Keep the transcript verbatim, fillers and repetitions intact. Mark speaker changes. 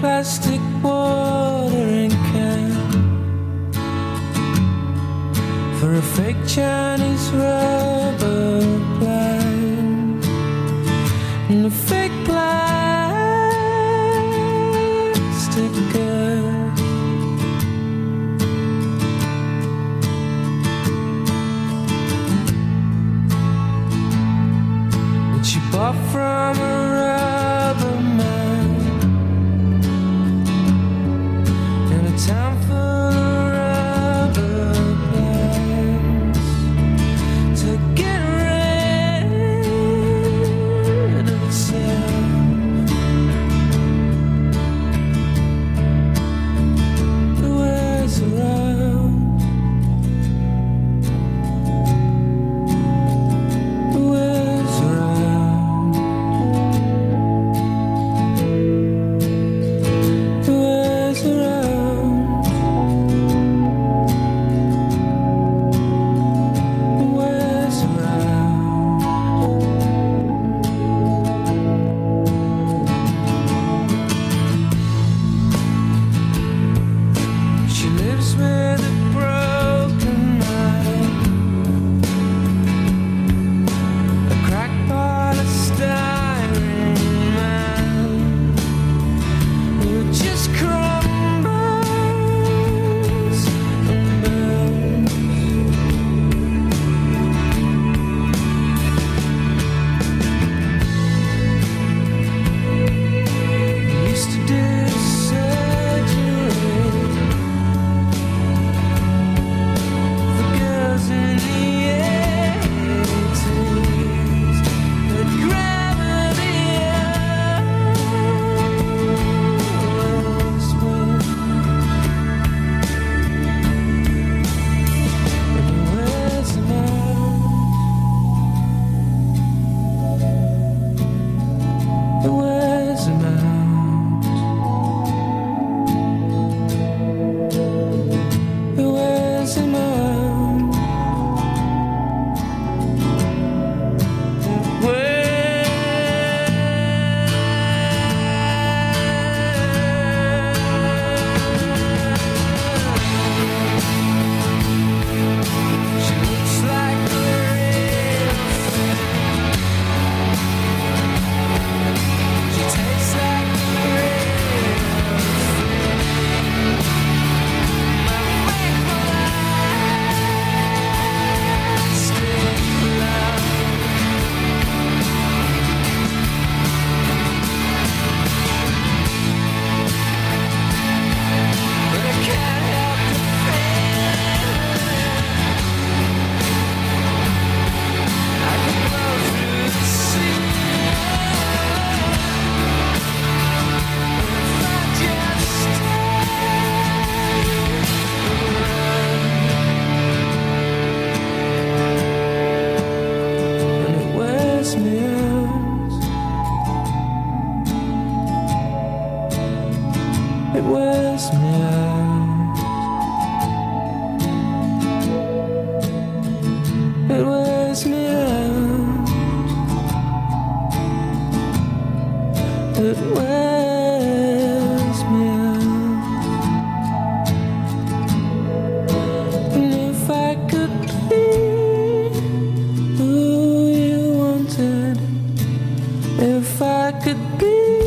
Speaker 1: plastic watering can for a fake Chinese rubber plant and a fake plastic girl. That you bought from a rubber man in a town full of rubber plants to get rid of itself. It wears around. It wears around. It wears around. It wears around. She lives with a broken mind, a crackpot of styrene man who just crumbles and burns. He used to do surgery for girls in the eighties, but gravity always wins, and he wears them out. It wears them out. It wears him out. It wears. She looks like a real thing. She tastes like a real thing. My fake plastic love. But I can't help the feeling. I could blow through the ceiling if I just stayed around. And it wears me out. It wears me out. It wears me out. It wears me out. And if I could be who you wanted, if I could be